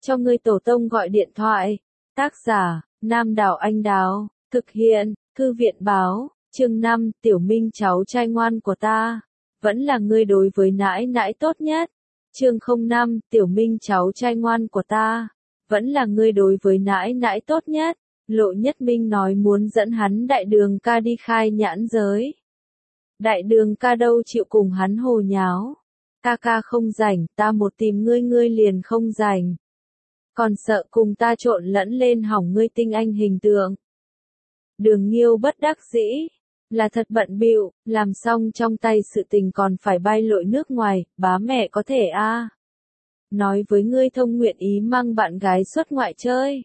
cho ngươi tổ tông gọi điện thoại. Tác giả, Nam Đào Anh Đào, thực hiện, Thư viện báo, chương 5, Tiểu Minh cháu trai ngoan của ta, vẫn là ngươi đối với nãi nãi tốt nhất. Chương 05, Tiểu Minh cháu trai ngoan của ta, vẫn là ngươi đối với nãi nãi tốt nhất. Lộ Nhất Minh nói muốn dẫn hắn đại đường ca đi khai nhãn giới. Đại đường ca đâu chịu cùng hắn hồ nháo. Ca không rảnh, ta một tìm ngươi ngươi liền không rảnh. Còn sợ cùng ta trộn lẫn lên hỏng ngươi tinh anh hình tượng. Đường Nghiêu bất đắc dĩ, là thật bận bịu, làm xong trong tay sự tình còn phải bay lội nước ngoài, bá mẹ có thể a. Nói với ngươi thông nguyện ý mang bạn gái xuất ngoại chơi.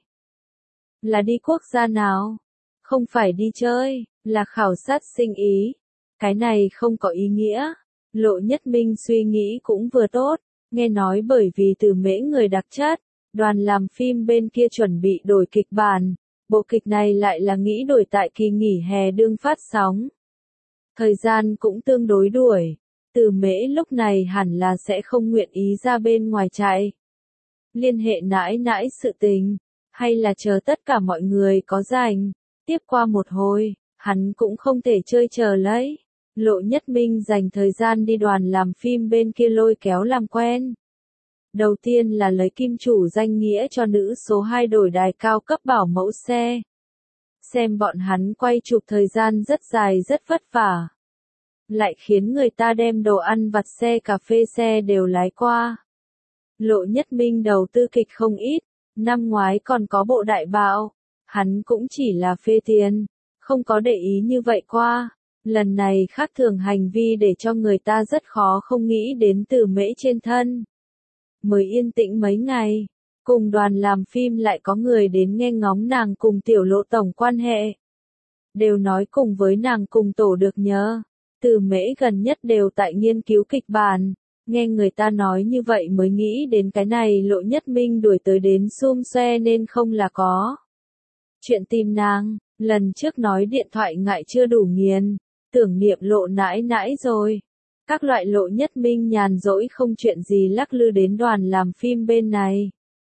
Là đi quốc gia nào? Không phải đi chơi, là khảo sát sinh ý. Cái này không có ý nghĩa. Lộ Nhất Minh suy nghĩ cũng vừa tốt, nghe nói bởi vì Từ Mễ người đặc chất, đoàn làm phim bên kia chuẩn bị đổi kịch bản, bộ kịch này lại là nghĩ đổi tại kỳ nghỉ hè đương phát sóng. Thời gian cũng tương đối đuổi, Từ Mễ lúc này hẳn là sẽ không nguyện ý ra bên ngoài chạy. Liên hệ nãi nãi sự tình, hay là chờ tất cả mọi người có rảnh, tiếp qua một hồi, hắn cũng không thể chơi chờ lấy. Lộ Nhất Minh dành thời gian đi đoàn làm phim bên kia lôi kéo làm quen. Đầu tiên là lấy kim chủ danh nghĩa cho nữ số 2 đổi đài cao cấp bảo mẫu xe. Xem bọn hắn quay chụp thời gian rất dài rất vất vả. Lại khiến người ta đem đồ ăn vặt xe cà phê xe đều lái qua. Lộ Nhất Minh đầu tư kịch không ít, năm ngoái còn có bộ đại bạo. Hắn cũng chỉ là phê tiền, không có để ý như vậy qua. Lần này khác thường hành vi để cho người ta rất khó không nghĩ đến Từ Mễ trên thân. Mới yên tĩnh mấy ngày, cùng đoàn làm phim lại có người đến nghe ngóng nàng cùng Tiểu Lộ tổng quan hệ. Đều nói cùng với nàng cùng tổ được nhớ. Từ Mễ gần nhất đều tại nghiên cứu kịch bản. Nghe người ta nói như vậy mới nghĩ đến cái này Lộ Nhất Minh đuổi tới đến xum xoe nên không là có. Chuyện tìm nàng, lần trước nói điện thoại ngại chưa đủ nghiền. Tưởng niệm Lộ nãi nãi rồi. Các loại Lộ Nhất Minh nhàn rỗi không chuyện gì lắc lư đến đoàn làm phim bên này.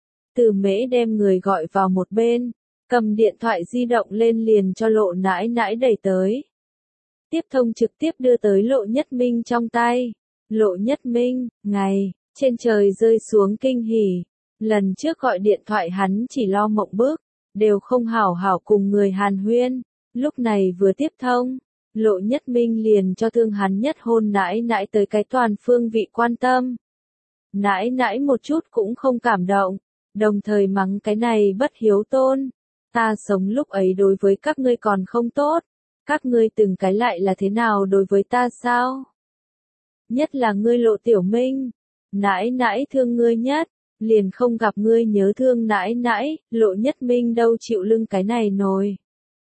Từ Mễ đem người gọi vào một bên, cầm điện thoại di động lên liền cho Lộ nãi nãi đẩy tới. Tiếp thông trực tiếp đưa tới Lộ Nhất Minh trong tay. Lộ Nhất Minh, ngày, trên trời rơi xuống kinh hỉ. Lần trước gọi điện thoại hắn chỉ lo mộng bức, đều không hảo hảo cùng người hàn huyên. Lúc này vừa tiếp thông. Lộ Nhất Minh liền cho thương hắn nhất hôn nãi nãi tới cái toàn phương vị quan tâm. Nãi nãi một chút cũng không cảm động, đồng thời mắng cái này bất hiếu tôn. Ta sống lúc ấy đối với các ngươi còn không tốt, các ngươi từng cái lại là thế nào đối với ta sao? Nhất là ngươi Lộ Tiểu Minh, nãi nãi thương ngươi nhất, liền không gặp ngươi nhớ thương nãi nãi, Lộ Nhất Minh đâu chịu lưng cái này nồi.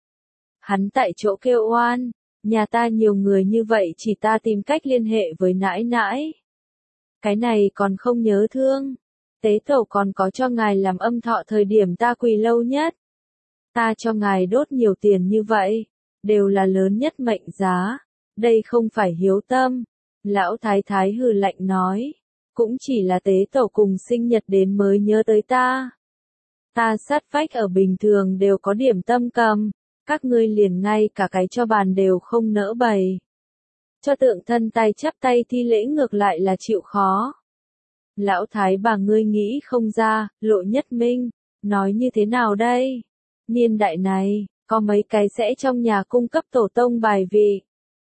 Hắn tại chỗ kêu oan. Nhà ta nhiều người như vậy chỉ ta tìm cách liên hệ với nãi nãi. Cái này còn không nhớ thương. Tế tổ còn có cho ngài làm âm thọ thời điểm ta quỳ lâu nhất. Ta cho ngài đốt nhiều tiền như vậy. Đều là lớn nhất mệnh giá. Đây không phải hiếu tâm. Lão thái thái hừ lạnh nói. Cũng chỉ là tế tổ cùng sinh nhật đến mới nhớ tới ta. Ta sát vách ở bình thường đều có điểm tâm cầm. Các ngươi liền ngay cả cái cho bàn đều không nỡ bày. Cho tượng thân tay chắp tay thi lễ ngược lại là chịu khó. Lão thái bà ngươi nghĩ không ra, Lộ Nhất Minh, nói như thế nào đây? Niên đại này, có mấy cái sẽ trong nhà cung cấp tổ tông bài vị.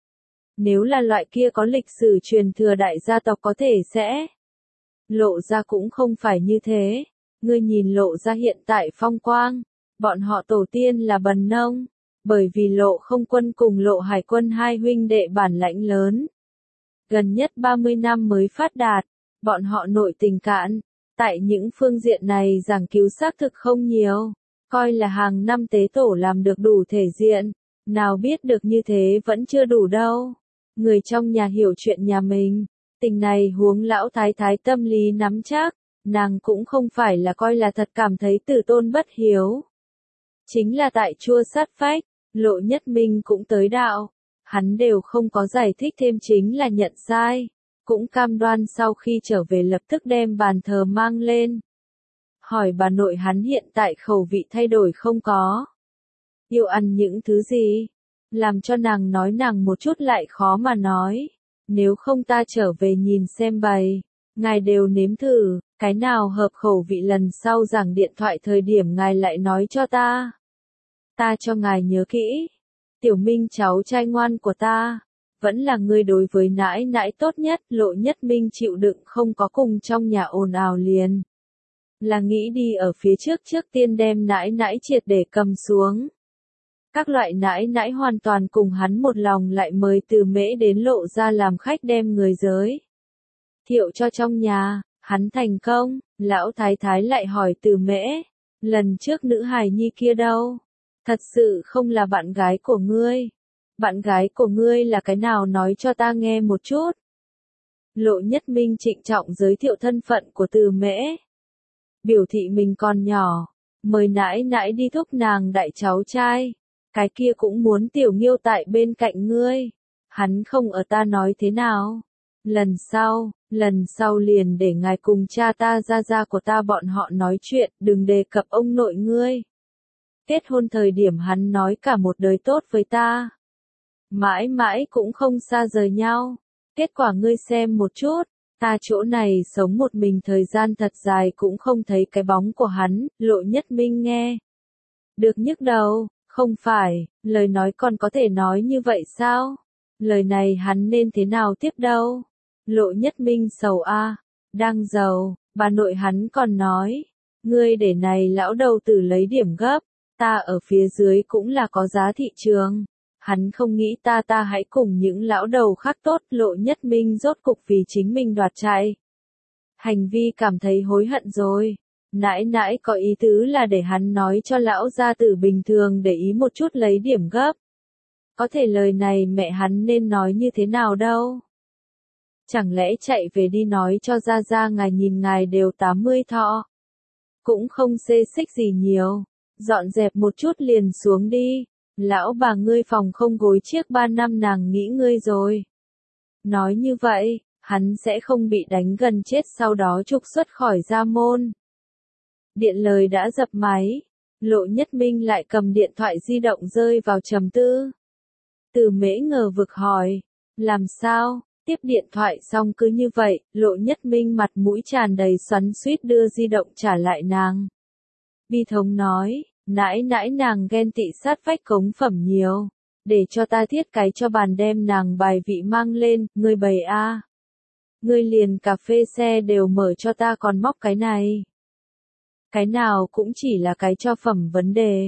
Nếu là loại kia có lịch sử truyền thừa đại gia tộc có thể sẽ. Lộ ra cũng không phải như thế. Ngươi nhìn Lộ ra hiện tại phong quang. Bọn họ tổ tiên là bần nông, bởi vì Lộ Không Quân cùng Lộ Hải Quân hai huynh đệ bản lãnh lớn. Gần nhất 30 năm mới phát đạt, bọn họ nội tình cạn, tại những phương diện này giảng cứu xác thực không nhiều, coi là hàng năm tế tổ làm được đủ thể diện, nào biết được như thế vẫn chưa đủ đâu. Người trong nhà hiểu chuyện nhà mình, tình này huống lão thái thái tâm lý nắm chắc, nàng cũng không phải là coi là thật cảm thấy tử tôn bất hiếu. Chính là tại chua sát phách, Lộ Nhất Minh cũng tới đạo. Hắn đều không có giải thích thêm chính là nhận sai. Cũng cam đoan sau khi trở về lập tức đem bàn thờ mang lên. hỏi bà nội hắn hiện tại khẩu vị thay đổi không có. Yêu ăn những thứ gì? Làm cho nàng nói nàng một chút lại khó mà nói. Nếu không ta trở về nhìn xem bày. Ngài đều nếm thử, cái nào hợp khẩu vị lần sau giảng điện thoại thời điểm ngài lại nói cho ta. Ta cho ngài nhớ kỹ. Tiểu Minh cháu trai ngoan của ta. Vẫn là người đối với nãi nãi tốt nhất. Lộ Nhất Minh chịu đựng không có cùng trong nhà ồn ào liền. Là nghĩ đi ở phía trước tiên đem nãi nãi triệt để cầm xuống. Các loại nãi nãi hoàn toàn cùng hắn một lòng lại mời Từ Mễ đến Lộ ra làm khách đem người giới thiệu cho trong nhà, hắn thành công, lão thái thái lại hỏi Từ Mễ, lần trước nữ hài nhi kia đâu? Thật sự không là bạn gái của ngươi. Bạn gái của ngươi là cái nào nói cho ta nghe một chút. Lộ Nhất Minh trịnh trọng giới thiệu thân phận của Từ Mễ. Biểu thị mình còn nhỏ, mời nãi nãi đi thúc nàng đại cháu trai. Cái kia cũng muốn Tiểu Nghiêu tại bên cạnh ngươi. Hắn không ở ta nói thế nào. Lần sau liền để ngài cùng cha ta gia của ta bọn họ nói chuyện, đừng đề cập ông nội ngươi. Kết hôn thời điểm hắn nói cả một đời tốt với ta. Mãi mãi cũng không xa rời nhau. Kết quả ngươi xem một chút, ta chỗ này sống một mình thời gian thật dài cũng không thấy cái bóng của hắn, Lộ Nhất Minh nghe. Được nhức đầu, không phải, lời nói còn có thể nói như vậy sao? Lời này hắn nên thế nào tiếp đâu? Lộ Nhất Minh sầu a, đang giàu, bà nội hắn còn nói, ngươi để này lão đầu tử lấy điểm gấp, ta ở phía dưới cũng là có giá thị trường. Hắn không nghĩ ta hãy cùng những lão đầu khác tốt. Lộ Nhất Minh rốt cục vì chính mình đoạt chạy. Hành vi cảm thấy hối hận rồi. Nãi nãi có ý tứ là để hắn nói cho lão gia tử bình thường để ý một chút lấy điểm gấp. Có thể lời này mẹ hắn nên nói như thế nào đâu. Chẳng lẽ chạy về đi nói cho gia ngài nhìn ngài đều 80 thọ. Cũng không xê xích gì nhiều. Dọn dẹp một chút liền xuống đi. Lão bà ngươi phòng không gối chiếc 3 năm nàng nghĩ ngươi rồi. Nói như vậy, hắn sẽ không bị đánh gần chết sau đó trục xuất khỏi gia môn. Điện lời đã dập máy. Lộ Nhất Minh lại cầm điện thoại di động rơi vào trầm tư. Từ Mễ ngờ vực hỏi. Làm sao? Tiếp điện thoại xong cứ như vậy, Lộ Nhất Minh mặt mũi tràn đầy xoắn xuýt đưa di động trả lại nàng. Bi thống nói, nãi nãi nàng ghen tị sát vách cống phẩm nhiều. Để cho ta thiết cái cho bàn đem nàng bài vị mang lên, ngươi bày a. Ngươi liền cà phê xe đều mở cho ta còn móc cái này. Cái nào cũng chỉ là cái cho phẩm vấn đề.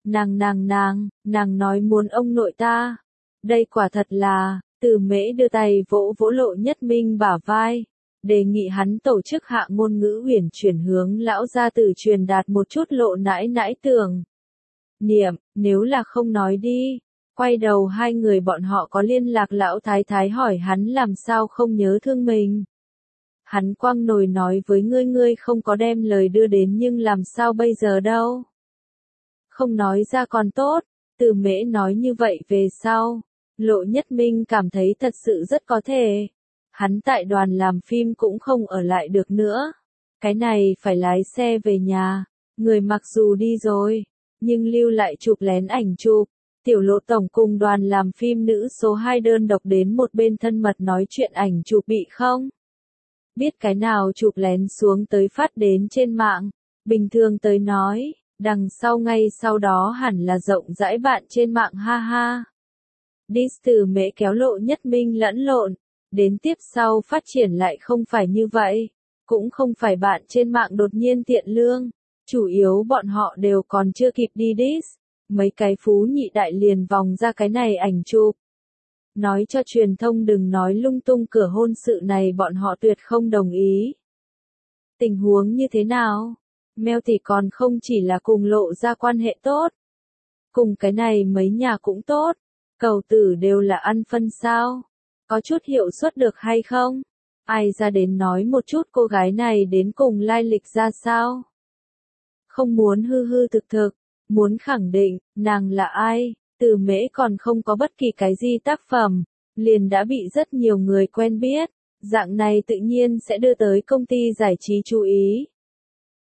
Nàng nói muốn ông nội ta. Đây quả thật là, Từ Mễ đưa tay vỗ vỗ Lộ Nhất Minh bả vai. Đề nghị hắn tổ chức hạ ngôn ngữ huyền chuyển hướng lão gia tử truyền đạt một chút Lộ nãi nãi tưởng niệm, nếu là không nói đi. Quay đầu hai người bọn họ có liên lạc lão thái thái hỏi hắn làm sao không nhớ thương mình. Hắn quăng nồi nói với ngươi không có đem lời đưa đến nhưng làm sao bây giờ đâu. Không nói ra còn tốt, Từ Mễ nói như vậy về sau. Lộ Nhất Minh cảm thấy thật sự rất có thể. Hắn tại đoàn làm phim cũng không ở lại được nữa. Cái này phải lái xe về nhà. Người mặc dù đi rồi, nhưng lưu lại chụp lén ảnh chụp. Tiểu Lộ tổng cùng đoàn làm phim nữ số 2 đơn độc đến một bên thân mật nói chuyện ảnh chụp bị không? Biết cái nào chụp lén xuống tới phát đến trên mạng. Bình thường tới nói, đằng sau ngay sau đó hẳn là rộng rãi bạn trên mạng ha ha. Diss Từ Mễ kéo Lộ Nhất Minh lẫn lộn. Đến tiếp sau phát triển lại không phải như vậy. Cũng không phải bạn trên mạng đột nhiên tiện lương. Chủ yếu bọn họ đều còn chưa kịp đi diss. Mấy cái phú nhị đại liền vòng ra cái này ảnh chụp. Nói cho truyền thông đừng nói lung tung cửa hôn sự này bọn họ tuyệt không đồng ý. Tình huống như thế nào? Mel thì còn không chỉ là cùng Lộ ra quan hệ tốt. Cùng cái này mấy nhà cũng tốt. Cầu tử đều là ăn phân sao? Có chút hiệu suất được hay không? Ai ra đến nói một chút cô gái này đến cùng lai lịch ra sao? Không muốn hư hư thực thực, muốn khẳng định, nàng là ai? Từ Mễ còn không có bất kỳ cái gì tác phẩm, liền đã bị rất nhiều người quen biết. Dạng này tự nhiên sẽ đưa tới công ty giải trí chú ý.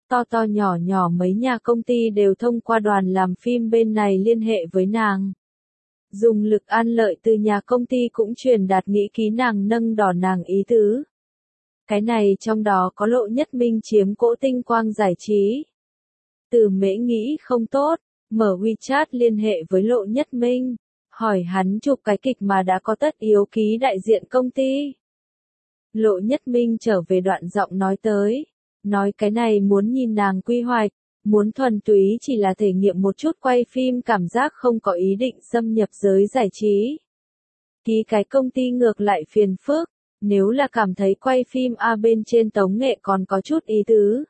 To to nhỏ nhỏ mấy nhà công ty đều thông qua đoàn làm phim bên này liên hệ với nàng. Dùng lực an lợi từ nhà công ty cũng truyền đạt nghĩ ký nàng nâng đỏ nàng ý tứ. Cái này trong đó có Lộ Nhất Minh chiếm cỗ Tinh Quang Giải trí. Từ Mễ nghĩ không tốt, mở WeChat liên hệ với Lộ Nhất Minh, hỏi hắn chụp cái kịch mà đã có tất yếu ký đại diện công ty. Lộ Nhất Minh trở về đoạn giọng nói tới, nói cái này muốn nhìn nàng quy hoạch, muốn thuần túy chỉ là thể nghiệm một chút quay phim cảm giác không có ý định xâm nhập giới giải trí. Ký cái công ty ngược lại phiền phức, nếu là cảm thấy quay phim bên trên tống nghệ còn có chút ý tứ.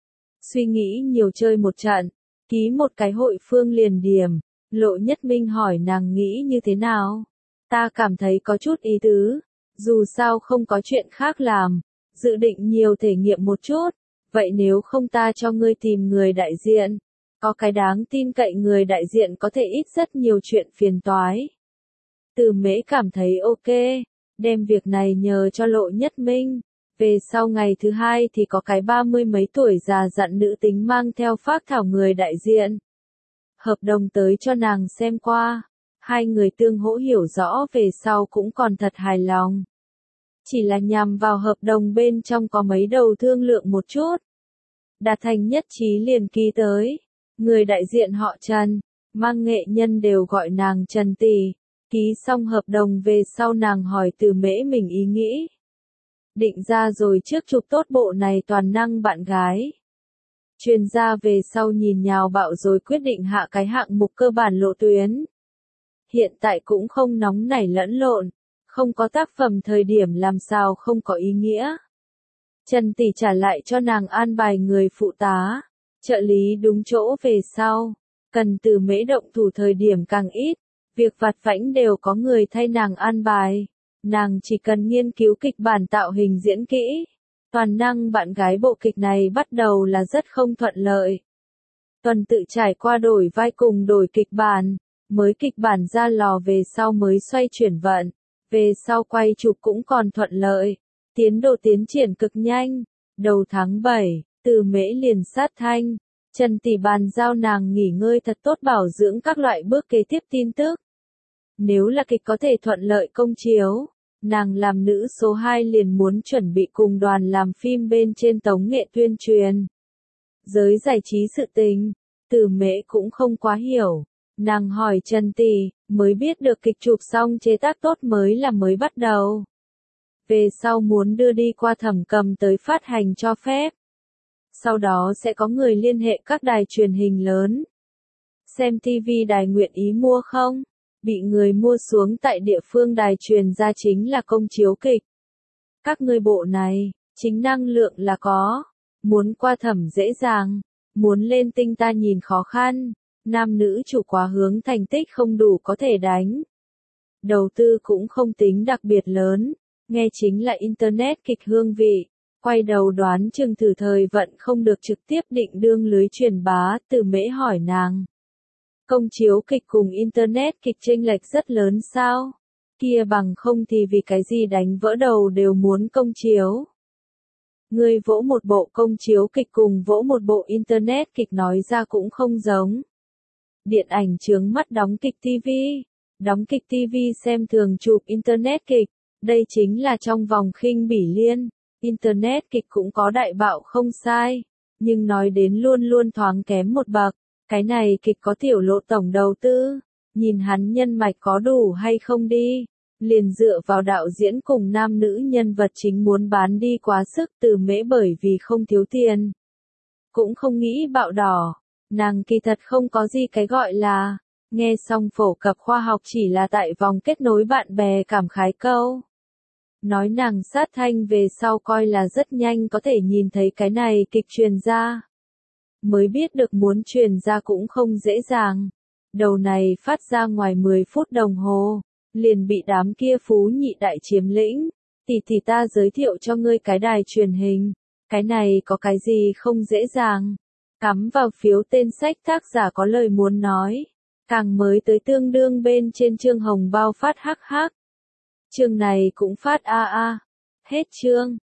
Suy nghĩ nhiều chơi một trận, ký một cái hội phương liền điểm, Lộ Nhất Minh hỏi nàng nghĩ như thế nào. Ta cảm thấy có chút ý tứ, dù sao không có chuyện khác làm, dự định nhiều thể nghiệm một chút, vậy nếu không ta cho ngươi tìm người đại diện, có cái đáng tin cậy người đại diện có thể ít rất nhiều chuyện phiền toái. Từ Mễ cảm thấy ok, đem việc này nhờ cho Lộ Nhất Minh. Về sau ngày thứ hai thì có cái 30 mấy tuổi già dặn nữ tính mang theo phác thảo người đại diện. Hợp đồng tới cho nàng xem qua, hai người tương hỗ hiểu rõ về sau cũng còn thật hài lòng. Chỉ là nhằm vào hợp đồng bên trong có mấy đầu thương lượng một chút. Đạt thành nhất trí liền ký tới. Người đại diện họ Trần, mang nghệ nhân đều gọi nàng Trần tỷ. Ký xong hợp đồng về sau nàng hỏi Từ Mễ mình ý nghĩ. Định ra rồi trước chụp tốt bộ này toàn năng bạn gái. Chuyên gia về sau nhìn nhào bạo rồi quyết định hạ cái hạng mục cơ bản lộ tuyến. Hiện tại cũng không nóng nảy lẫn lộn, không có tác phẩm thời điểm làm sao không có ý nghĩa. Trần tỷ trả lại cho nàng an bài người phụ tá, trợ lý đúng chỗ về sau, cần Từ Mễ động thủ thời điểm càng ít, việc vặt vãnh đều có người thay nàng an bài. Nàng chỉ cần nghiên cứu kịch bản tạo hình diễn kỹ. Toàn năng bạn gái bộ kịch này bắt đầu là rất không thuận lợi. Tuần tự trải qua đổi vai cùng đổi kịch bản, mới kịch bản ra lò về sau mới xoay chuyển vận, về sau quay chụp cũng còn thuận lợi, tiến độ tiến triển cực nhanh. Đầu tháng 7, Từ Mễ liền sát thanh, Trần tỷ bàn giao nàng nghỉ ngơi thật tốt bảo dưỡng các loại bước kế tiếp tin tức. Nếu là kịch có thể thuận lợi công chiếu, nàng làm nữ số 2 liền muốn chuẩn bị cùng đoàn làm phim bên trên tống nghệ tuyên truyền. Giới giải trí sự tình, Từ Mễ cũng không quá hiểu. Nàng hỏi Trần tỷ, mới biết được kịch chụp xong chế tác tốt mới là mới bắt đầu. Về sau muốn đưa đi qua thẩm cầm tới phát hành cho phép. Sau đó sẽ có người liên hệ các đài truyền hình lớn. Xem TV đài nguyện ý mua không? Bị người mua xuống tại địa phương đài truyền ra chính là công chiếu kịch. Các ngươi bộ này, chính năng lượng là có. Muốn qua thẩm dễ dàng. Muốn lên tinh ta nhìn khó khăn. Nam nữ chủ quá hướng thành tích không đủ có thể đánh. Đầu tư cũng không tính đặc biệt lớn. Nghe chính là Internet kịch hương vị. Quay đầu đoán chừng thử thời vận không được trực tiếp định đương lưới truyền bá. Từ Mễ hỏi nàng. Công chiếu kịch cùng Internet kịch chênh lệch rất lớn sao? Kia bằng không thì vì cái gì đánh vỡ đầu đều muốn công chiếu. Ngươi vỗ một bộ công chiếu kịch cùng vỗ một bộ Internet kịch nói ra cũng không giống. Điện ảnh chướng mắt đóng kịch TV. Đóng kịch TV xem thường chụp Internet kịch. Đây chính là trong vòng khinh bỉ liên. Internet kịch cũng có đại bạo không sai. Nhưng nói đến luôn luôn thoáng kém một bậc. Cái này kịch có tiểu lộ tổng đầu tư. Nhìn hắn nhân mạch có đủ hay không đi. Liền dựa vào đạo diễn cùng nam nữ nhân vật chính muốn bán đi quá sức. Từ Mễ bởi vì không thiếu tiền. Cũng không nghĩ bạo đỏ. Nàng kỳ thật không có gì cái gọi là. Nghe xong phổ cập khoa học chỉ là tại vòng kết nối bạn bè cảm khái câu. Nói nàng sát thanh về sau coi là rất nhanh có thể nhìn thấy cái này kịch truyền ra. Mới biết được muốn truyền ra cũng không dễ dàng. Đầu này phát ra ngoài 10 phút đồng hồ. Liền bị đám kia phú nhị đại chiếm lĩnh. Tỷ ta giới thiệu cho ngươi cái đài truyền hình. Cái này có cái gì không dễ dàng. Cắm vào phiếu tên sách tác giả có lời muốn nói. Càng mới tới tương đương bên trên chương hồng bao phát hắc hắc. Chương này cũng phát a a. Hết chương.